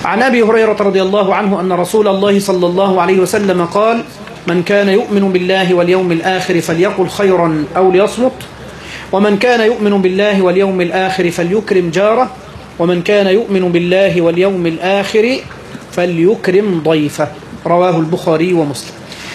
عن أبي هريرة رضي الله عنه أن رسول الله صلى الله عليه وسلم قال: من كان يؤمن بالله واليوم الآخر فليقل خيرا أو ليصمت، ومن كان يؤمن بالله واليوم الآخر فليكرم جاره، ومن كان يؤمن بالله واليوم الآخر فليكرم ضيفه. رواه البخاري ومسلم.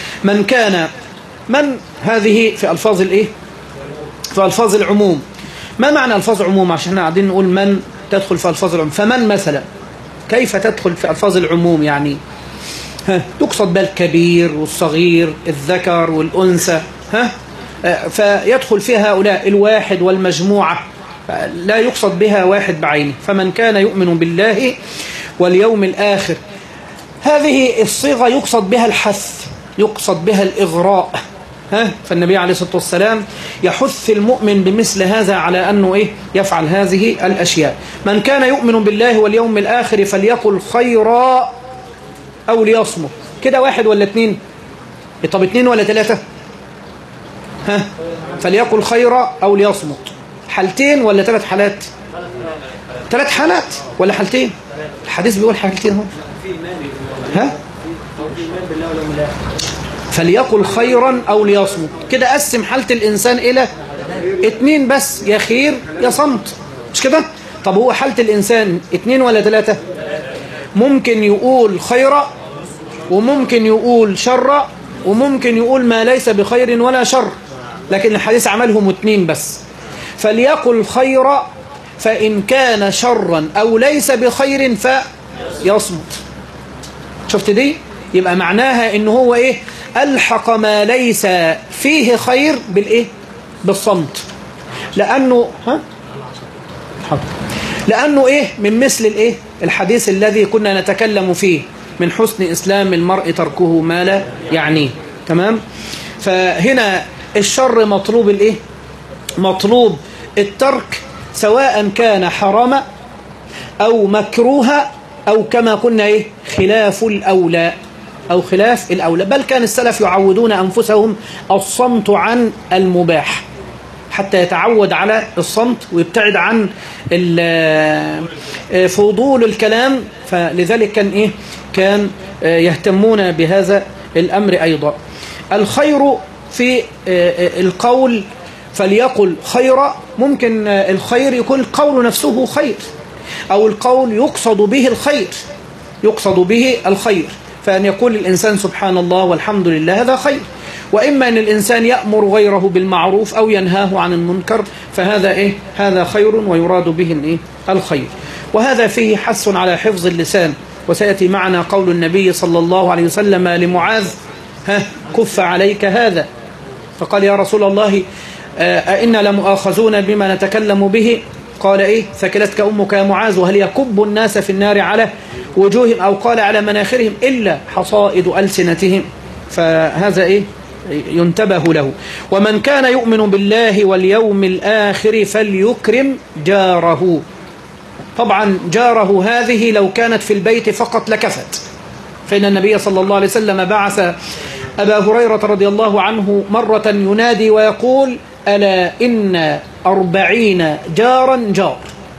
من هذه في ألفاظ الإيه؟ في ألفاظ العموم. ما معنى ألفاظ العموم؟ عشان احنا قاعدين نقول من تدخل في ألفاظ العموم. فمن مثلا كيف تدخل في ألفاظ العموم؟ يعني تقصد بها الكبير والصغير، الذكر والأنثى، فيدخل فيها هؤلاء الواحد والمجموعة، لا يقصد بها واحد بعينه. فمن كان يؤمن بالله واليوم الآخر، هذه الصيغة يقصد بها الحث، يقصد بها الإغراء. فالنبي عليه الصلاة والسلام يحث المؤمن بمثل هذا على أنه يفعل هذه الأشياء. من كان يؤمن بالله واليوم الآخر فليقل خيرا أو ليصمت. كده واحد ولا اتنين؟ طب اتنين ولا تلاتة؟ فليقل خيرا أو ليصمت. حالتين ولا 3 حالات؟ 3 حالات ولا حالتين؟ الحديث بيقول حالتين. هو فليقل خيرا أو ليصمت. كده قسم حالة الإنسان إلى 2 بس، يا خير يا صمت، مش كده؟ طب هو حالة الإنسان 2 ولا 3؟ ممكن يقول خيرا، وممكن يقول شر، وممكن يقول ما ليس بخير ولا شر، لكن الحديث عملهم 2 بس. فليقل خيرا، فإن كان شرا أو ليس بخير فيصمت. شفت دي؟ يبقى معناها إنه هو ألحق ما ليس فيه خير بالصمت، لأنه من مثل الحديث الذي كنا نتكلم فيه: من حسن إسلام المرء تركه ما لا يعنيه. تمام؟ فهنا الشر مطلوب مطلوب الترك، سواء كان حراما أو مكروها أو كما قلنا خلاف الأولى، أو خلاف الأولى. بل كان السلف يعودون أنفسهم الصمت عن المباح حتى يتعود على الصمت ويبتعد عن فضول الكلام. فلذلك كان يهتمون بهذا الأمر أيضا. الخير في القول، فليقل خيرا. ممكن الخير يكون القول نفسه خير، أو القول يقصد به الخير، يقصد به الخير، فأن يقول الإنسان سبحان الله والحمد لله، هذا خير. وإما أن الإنسان يأمر غيره بالمعروف أو ينهاه عن المنكر، فهذا هذا خير ويراد به الخير. وهذا فيه حث على حفظ اللسان. وسيأتي معنا قول النبي صلى الله عليه وسلم لمعاذ: كف عليك هذا. فقال: يا رسول الله أئنا لمؤاخذون بما نتكلم به؟ قال: ثكلتك أمك يا معاذ، وهل يكب الناس في النار على وجوههم، أو قال على مناخرهم، إلا حصائد ألسنتهم. فهذا ينتبه له. ومن كان يؤمن بالله واليوم الآخر فليكرم جاره. طبعا جاره هذه لو كانت في البيت فقط لكفت، فإن النبي صلى الله عليه وسلم بعث أبا هريرة رضي الله عنه مرة ينادي ويقول: ألا إن 40 جارا جار.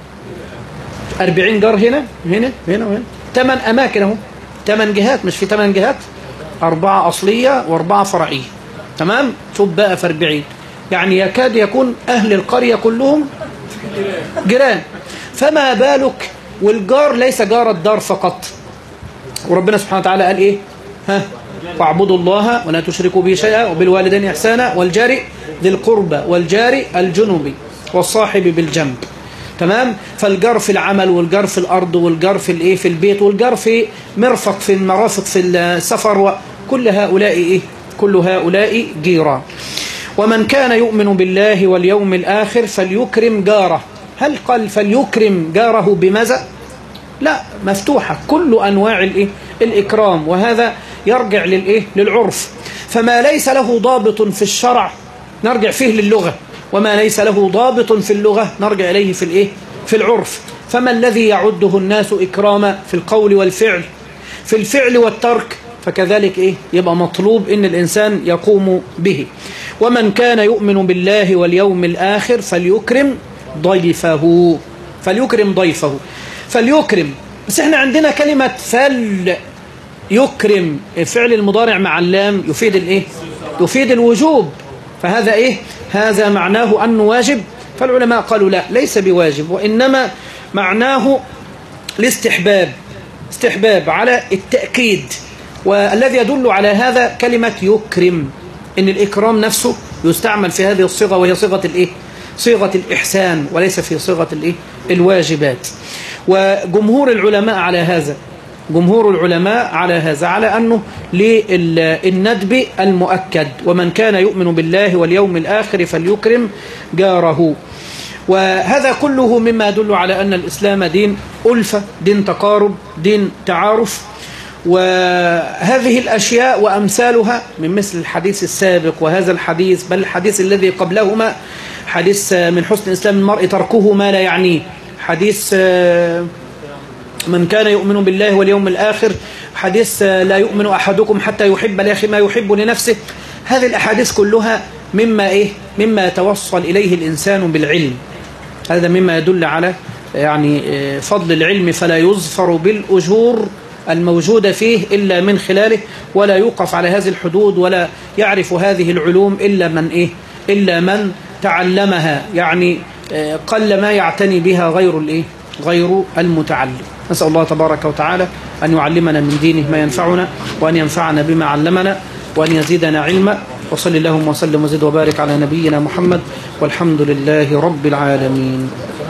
40 جار هنا 8 أماكن اهو، 8 جهات، مش في 8 جهات، 4 أصلية و4 فرعية. تمام؟ شوف بقى في 40، يعني يكاد يكون أهل القرية كلهم جيران. فما بالك والجار ليس جار الدار فقط. وربنا سبحانه وتعالى قال واعبدوا الله ولا تشركوا به شيئا وبالوالدين إحسانا والجار ذي القربى والجار الجنب والصاحب بالجنب. تمام؟ فالجار في العمل، والجار في الأرض، والجار في البيت، والجار في مرفق، في المرافق، في السفر، وكل هؤلاء كل هؤلاء جيران. ومن كان يؤمن بالله واليوم الآخر فليكرم جاره. هل قال فليكرم جاره بماذا؟ لا، مفتوحة كل أنواع الإكرام، وهذا يرجع للعرف. فما ليس له ضابط في الشرع نرجع فيه للغة، وما ليس له ضابط في اللغة نرجع إليه في العرف. فما الذي يعده الناس إكراما في القول والفعل، في الفعل والترك، فكذلك يبقى مطلوب إن الإنسان يقوم به. ومن كان يؤمن بالله واليوم الآخر فليكرم ضيفه. فليكرم ضيفه. فليكرم بس احنا عندنا كلمة فل يكرم، الفعل المضارع مع اللام يفيد الايه؟ يفيد الوجوب، فهذا ايه؟ هذا معناه أنه واجب. فالعلماء قالوا لا، ليس بواجب، وإنما معناه الاستحباب، استحباب على التأكيد. والذي يدل على هذا كلمة يكرم، إن الإكرام نفسه يستعمل في هذه الصيغة، وهي صيغة الإيه؟ صيغة الإحسان، وليس في صيغة الإيه؟ الواجبات. وجمهور العلماء على هذا، جمهور العلماء على هذا، على أنه للندب المؤكد، ومن كان يؤمن بالله واليوم الآخر فليكرم جاره. وهذا كله مما يدل على أن الإسلام دين ألفة، دين تقارب، دين تعارف. وهذه الأشياء وأمثالها من مثل الحديث السابق وهذا الحديث، بل الحديث الذي قبلهما، حديث من حسن إسلام المرء تركه ما لا يعنيه، حديث من كان يؤمن بالله واليوم الآخر، حديث لا يؤمن أحدكم حتى يحب لأخيه ما يحب لنفسه. هذه الأحاديث كلها مما يتوصل إليه الإنسان بالعلم. هذا مما يدل على يعني فضل العلم، فلا يظفر بالأجور الموجودة فيه إلا من خلاله، ولا يوقف على هذه الحدود، ولا يعرف هذه العلوم إلا من تعلمها. يعني قل ما يعتني بها غير المتعلم. نسأل الله تبارك وتعالى أن يعلمنا من دينه ما ينفعنا، وأن ينفعنا بما علمنا، وأن يزيدنا علما. وصل اللهم وسلم وزد وبارك على نبينا محمد، والحمد لله رب العالمين.